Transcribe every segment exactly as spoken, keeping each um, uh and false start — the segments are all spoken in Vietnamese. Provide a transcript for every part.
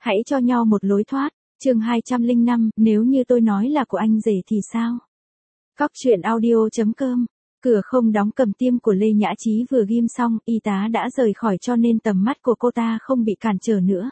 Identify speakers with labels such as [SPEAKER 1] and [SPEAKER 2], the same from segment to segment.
[SPEAKER 1] Hãy cho nhau một lối thoát. Chương hai trăm lẻ năm, nếu như tôi nói là của anh rể thì sao? Cóc truyện audio chấm com. Cửa không đóng cầm tiêm của Lê Nhã Chí vừa ghim xong, y tá đã rời khỏi cho nên tầm mắt của cô ta không bị cản trở nữa.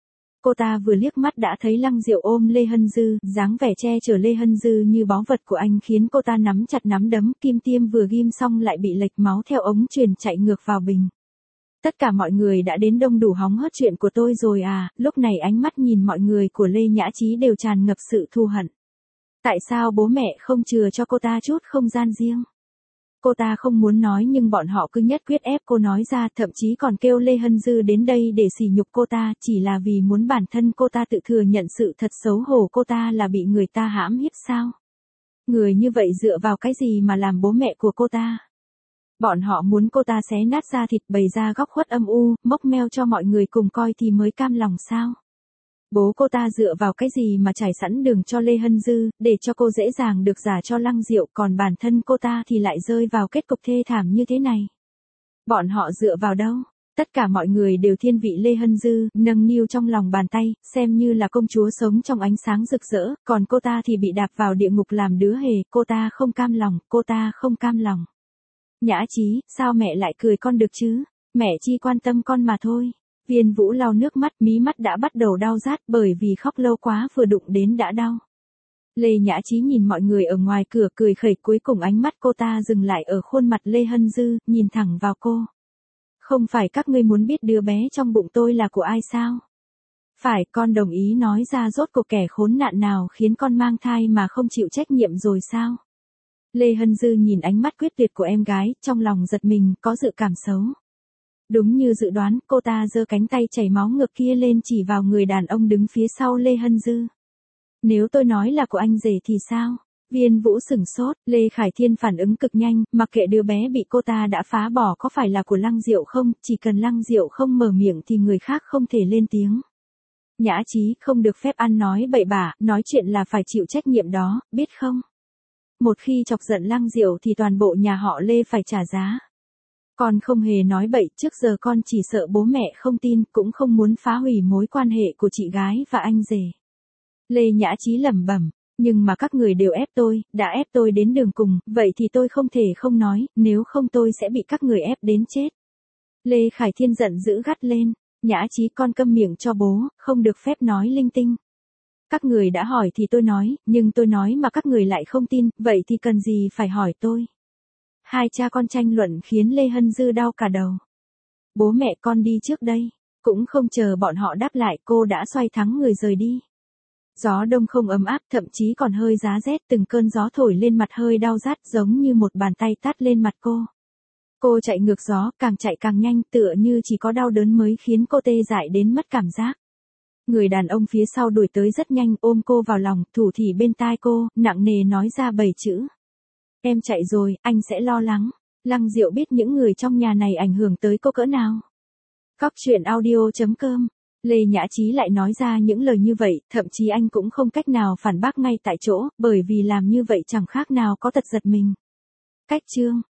[SPEAKER 1] Cô ta vừa liếc mắt đã thấy Lăng Diệu ôm Lê Hân Dư, dáng vẻ che chở Lê Hân Dư như báu vật của anh khiến cô ta nắm chặt nắm đấm, kim tiêm vừa ghim xong lại bị lệch máu theo ống truyền chạy ngược vào bình. Tất cả mọi người đã đến đông đủ hóng hớt chuyện của tôi rồi à, lúc này ánh mắt nhìn mọi người của Lê Nhã Chí đều tràn ngập sự thù hận. Tại sao bố mẹ không chừa cho cô ta chút không gian riêng? Cô ta không muốn nói nhưng bọn họ cứ nhất quyết ép cô nói ra, thậm chí còn kêu Lê Hân Dư đến đây để sỉ nhục cô ta, chỉ là vì muốn bản thân cô ta tự thừa nhận sự thật xấu hổ cô ta là bị người ta hãm hiếp sao? Người như vậy dựa vào cái gì mà làm bố mẹ của cô ta? Bọn họ muốn cô ta xé nát da thịt bày ra góc khuất âm u, mốc meo cho mọi người cùng coi thì mới cam lòng sao? Bố cô ta dựa vào cái gì mà trải sẵn đường cho Lê Hân Dư, để cho cô dễ dàng được gả cho Lăng Diệu, còn bản thân cô ta thì lại rơi vào kết cục thê thảm như thế này. Bọn họ dựa vào đâu? Tất cả mọi người đều thiên vị Lê Hân Dư, nâng niu trong lòng bàn tay, xem như là công chúa sống trong ánh sáng rực rỡ, còn cô ta thì bị đạp vào địa ngục làm đứa hề, cô ta không cam lòng, cô ta không cam lòng. Nhã Chí, sao mẹ lại cười con được chứ? Mẹ chỉ quan tâm con mà thôi. Viên Vũ lau nước mắt, mí mắt đã bắt đầu đau rát bởi vì khóc lâu quá vừa đụng đến đã đau. Lê Nhã Chí nhìn mọi người ở ngoài cửa cười khẩy, cuối cùng ánh mắt cô ta dừng lại ở khuôn mặt Lê Hân Dư, nhìn thẳng vào cô. Không phải các ngươi muốn biết đứa bé trong bụng tôi là của ai sao? Phải, con đồng ý nói ra rốt cuộc kẻ khốn nạn nào khiến con mang thai mà không chịu trách nhiệm rồi sao? Lê Hân Dư nhìn ánh mắt quyết liệt của em gái, trong lòng giật mình, có dự cảm xấu. Đúng như dự đoán, cô ta giơ cánh tay chảy máu ngược kia lên chỉ vào người đàn ông đứng phía sau Lê Hân Dư. Nếu tôi nói là của anh rể thì sao? Viên Vũ sửng sốt, Lê Khải Thiên phản ứng cực nhanh, mặc kệ đứa bé bị cô ta đã phá bỏ có phải là của Lăng Diệu không, chỉ cần Lăng Diệu không mở miệng thì người khác không thể lên tiếng. Nhã Chí, không được phép ăn nói bậy bạ, nói chuyện là phải chịu trách nhiệm đó, biết không? Một khi chọc giận Lăng Diệu thì toàn bộ nhà họ Lê phải trả giá. Con không hề nói bậy, trước giờ con chỉ sợ bố mẹ không tin, cũng không muốn phá hủy mối quan hệ của chị gái và anh rể. Lê Nhã Chí lẩm bẩm, nhưng mà các người đều ép tôi, đã ép tôi đến đường cùng, vậy thì tôi không thể không nói, nếu không tôi sẽ bị các người ép đến chết. Lê Khải Thiên giận dữ gắt lên, Nhã Chí con câm miệng cho bố, không được phép nói linh tinh. Các người đã hỏi thì tôi nói, nhưng tôi nói mà các người lại không tin, vậy thì cần gì phải hỏi tôi. Hai cha con tranh luận khiến Lê Hân Dư đau cả đầu. Bố mẹ con đi trước đây. Cũng không chờ bọn họ đáp lại, cô đã xoay thắng người rời đi. Gió đông không ấm áp, thậm chí còn hơi giá rét, từng cơn gió thổi lên mặt hơi đau rát giống như một bàn tay tát lên mặt cô. Cô chạy ngược gió, càng chạy càng nhanh, tựa như chỉ có đau đớn mới khiến cô tê dại đến mất cảm giác. Người đàn ông phía sau đuổi tới rất nhanh, ôm cô vào lòng, thủ thỉ bên tai cô, nặng nề nói ra bảy chữ. Em chạy rồi, anh sẽ lo lắng. Lăng Diệu biết những người trong nhà này ảnh hưởng tới cô cỡ nào. Cóc truyện audio chấm com. Lê Nhã Chí lại nói ra những lời như vậy, thậm chí anh cũng không cách nào phản bác ngay tại chỗ, bởi vì làm như vậy chẳng khác nào có tật giật mình. Cách chương.